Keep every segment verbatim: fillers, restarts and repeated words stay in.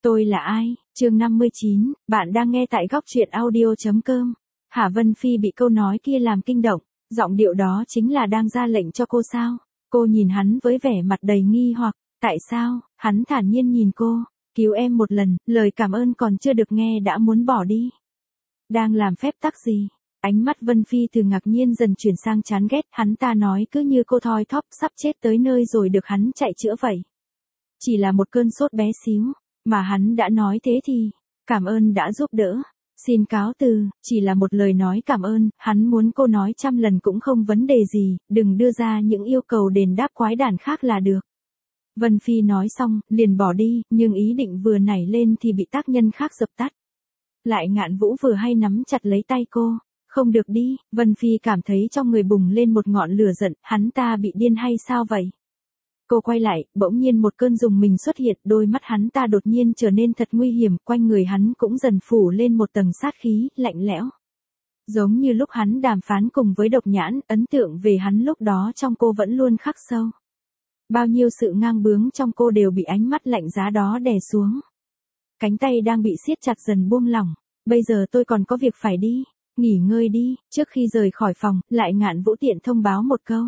Tôi là ai? Chương năm mươi chín, bạn đang nghe tại góc truyện audio.com. Hạ Vân Phi bị câu nói kia làm kinh động, giọng điệu đó chính là đang ra lệnh cho cô sao? Cô nhìn hắn với vẻ mặt đầy nghi hoặc, tại sao? Hắn thản nhiên nhìn cô, cứu em một lần, lời cảm ơn còn chưa được nghe đã muốn bỏ đi. Đang làm phép tắc gì? Ánh mắt Vân Phi từ ngạc nhiên dần chuyển sang chán ghét, hắn ta nói cứ như cô thoi thóp sắp chết tới nơi rồi được hắn chạy chữa vậy. Chỉ là một cơn sốt bé xíu, mà hắn đã nói thế thì, cảm ơn đã giúp đỡ. Xin cáo từ, chỉ là một lời nói cảm ơn, hắn muốn cô nói trăm lần cũng không vấn đề gì, đừng đưa ra những yêu cầu đền đáp quái đản khác là được. Vân Phi nói xong, liền bỏ đi, nhưng ý định vừa nảy lên thì bị tác nhân khác dập tắt. Lại Ngạn Vũ vừa hay nắm chặt lấy tay cô, không được đi, Vân Phi cảm thấy trong người bùng lên một ngọn lửa giận, hắn ta bị điên hay sao vậy? Cô quay lại, bỗng nhiên một cơn rùng mình xuất hiện, đôi mắt hắn ta đột nhiên trở nên thật nguy hiểm, quanh người hắn cũng dần phủ lên một tầng sát khí, lạnh lẽo. Giống như lúc hắn đàm phán cùng với Độc Nhãn, ấn tượng về hắn lúc đó trong cô vẫn luôn khắc sâu. Bao nhiêu sự ngang bướng trong cô đều bị ánh mắt lạnh giá đó đè xuống. Cánh tay đang bị siết chặt dần buông lỏng, bây giờ tôi còn có việc phải đi, nghỉ ngơi đi, trước khi rời khỏi phòng, Lại Ngạn Vũ tiện thông báo một câu.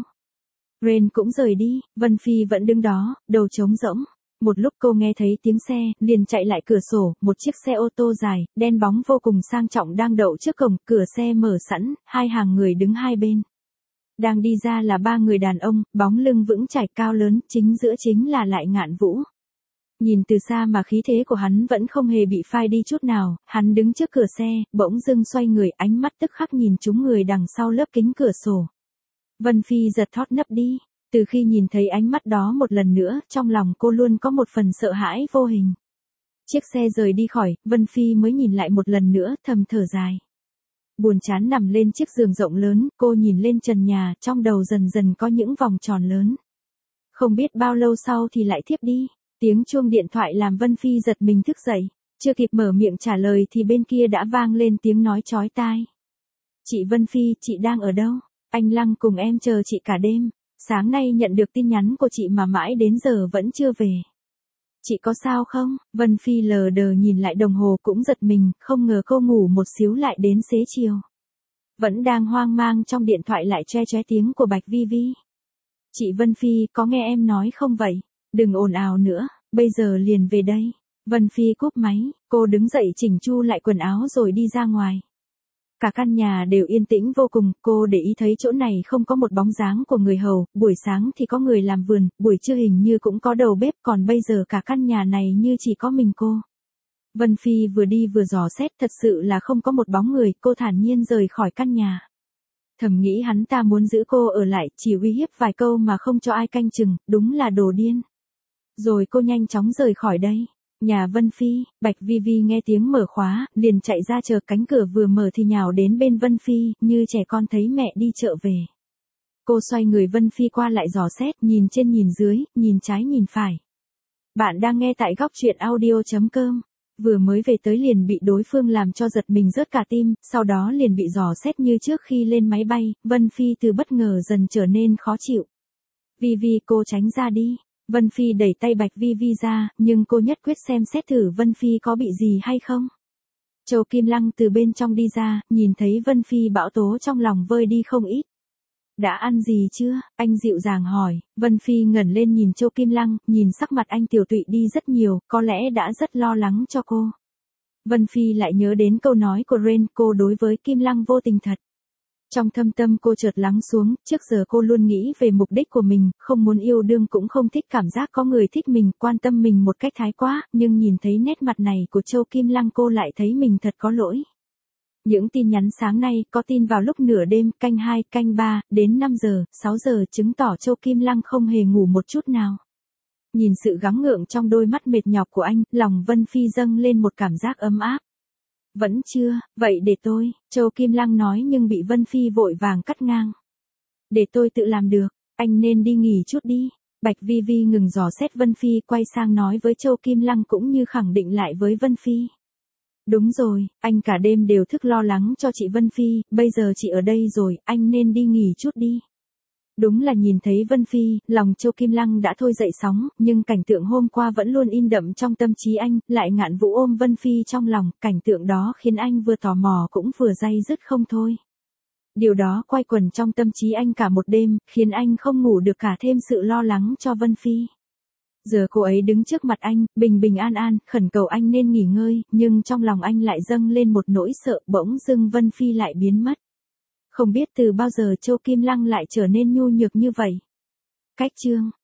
Ren cũng rời đi, Vân Phi vẫn đứng đó, đầu trống rỗng. Một lúc cô nghe thấy tiếng xe, liền chạy lại cửa sổ, một chiếc xe ô tô dài, đen bóng vô cùng sang trọng đang đậu trước cổng, cửa xe mở sẵn, hai hàng người đứng hai bên. Đang đi ra là ba người đàn ông, bóng lưng vững chãi cao lớn, chính giữa chính là Lại Ngạn Vũ. Nhìn từ xa mà khí thế của hắn vẫn không hề bị phai đi chút nào, hắn đứng trước cửa xe, bỗng dưng xoay người, ánh mắt tức khắc nhìn chúng người đằng sau lớp kính cửa sổ. Vân Phi giật thót nấp đi, từ khi nhìn thấy ánh mắt đó một lần nữa, trong lòng cô luôn có một phần sợ hãi vô hình. Chiếc xe rời đi khỏi, Vân Phi mới nhìn lại một lần nữa, thầm thở dài. Buồn chán nằm lên chiếc giường rộng lớn, cô nhìn lên trần nhà, trong đầu dần dần có những vòng tròn lớn. Không biết bao lâu sau thì lại thiếp đi, tiếng chuông điện thoại làm Vân Phi giật mình thức dậy, chưa kịp mở miệng trả lời thì bên kia đã vang lên tiếng nói chói tai. Chị Vân Phi, chị đang ở đâu? Anh Lăng cùng em chờ chị cả đêm, sáng nay nhận được tin nhắn của chị mà mãi đến giờ vẫn chưa về. Chị có sao không? Vân Phi lờ đờ nhìn lại đồng hồ cũng giật mình, không ngờ cô ngủ một xíu lại đến xế chiều. Vẫn đang hoang mang trong điện thoại lại choe choe tiếng của Bạch Vi Vi. Chị Vân Phi, có nghe em nói không vậy? Đừng ồn ào nữa, bây giờ liền về đây. Vân Phi cúp máy, cô đứng dậy chỉnh chu lại quần áo rồi đi ra ngoài. Cả căn nhà đều yên tĩnh vô cùng, cô để ý thấy chỗ này không có một bóng dáng của người hầu, buổi sáng thì có người làm vườn, buổi trưa hình như cũng có đầu bếp, còn bây giờ cả căn nhà này như chỉ có mình cô. Vân Phi vừa đi vừa dò xét, thật sự là không có một bóng người, cô thản nhiên rời khỏi căn nhà. Thầm nghĩ hắn ta muốn giữ cô ở lại, chỉ uy hiếp vài câu mà không cho ai canh chừng, đúng là đồ điên. Rồi cô nhanh chóng rời khỏi đây. Nhà Vân Phi, Bạch Vi Vi nghe tiếng mở khóa, liền chạy ra chờ, cánh cửa vừa mở thì nhào đến bên Vân Phi, như trẻ con thấy mẹ đi chợ về. Cô xoay người Vân Phi qua lại dò xét, nhìn trên nhìn dưới, nhìn trái nhìn phải. Bạn đang nghe tại góc truyện audio.com. Vừa mới về tới liền bị đối phương làm cho giật mình rớt cả tim, sau đó liền bị dò xét như trước khi lên máy bay, Vân Phi từ bất ngờ dần trở nên khó chịu. Vi Vi, cô tránh ra đi. Vân Phi đẩy tay Bạch Vi Vi ra, nhưng cô nhất quyết xem xét thử Vân Phi có bị gì hay không. Châu Kim Lăng từ bên trong đi ra, nhìn thấy Vân Phi bão tố trong lòng vơi đi không ít. Đã ăn gì chưa? Anh dịu dàng hỏi. Vân Phi ngẩng lên nhìn Châu Kim Lăng, nhìn sắc mặt anh tiều tụy đi rất nhiều, có lẽ đã rất lo lắng cho cô. Vân Phi lại nhớ đến câu nói của Ren, cô đối với Kim Lăng vô tình thật. Trong thâm tâm cô chợt lắng xuống, trước giờ cô luôn nghĩ về mục đích của mình, không muốn yêu đương cũng không thích cảm giác có người thích mình, quan tâm mình một cách thái quá, nhưng nhìn thấy nét mặt này của Châu Kim Lăng cô lại thấy mình thật có lỗi. Những tin nhắn sáng nay, có tin vào lúc nửa đêm, canh hai, canh ba, đến năm giờ, sáu giờ, chứng tỏ Châu Kim Lăng không hề ngủ một chút nào. Nhìn sự gắng gượng trong đôi mắt mệt nhọc của anh, lòng Vân Phi dâng lên một cảm giác ấm áp. Vẫn chưa, vậy để tôi, Châu Kim Lăng nói nhưng bị Vân Phi vội vàng cắt ngang. Để tôi tự làm được, anh nên đi nghỉ chút đi. Bạch Vi Vi ngừng dò xét Vân Phi, quay sang nói với Châu Kim Lăng cũng như khẳng định lại với Vân Phi. Đúng rồi, anh cả đêm đều thức lo lắng cho chị Vân Phi, bây giờ chị ở đây rồi, anh nên đi nghỉ chút đi. Đúng là nhìn thấy Vân Phi, lòng Châu Kim Lăng đã thôi dậy sóng, nhưng cảnh tượng hôm qua vẫn luôn in đậm trong tâm trí anh, lại Ngạn Vũ ôm Vân Phi trong lòng, cảnh tượng đó khiến anh vừa tò mò cũng vừa day dứt không thôi. Điều đó quay quẩn trong tâm trí anh cả một đêm, khiến anh không ngủ được, cả thêm sự lo lắng cho Vân Phi. Giờ cô ấy đứng trước mặt anh, bình bình an an, khẩn cầu anh nên nghỉ ngơi, nhưng trong lòng anh lại dâng lên một nỗi sợ, bỗng dưng Vân Phi lại biến mất. Không biết từ bao giờ Châu Kim Lăng lại trở nên nhu nhược như vậy. Cách chương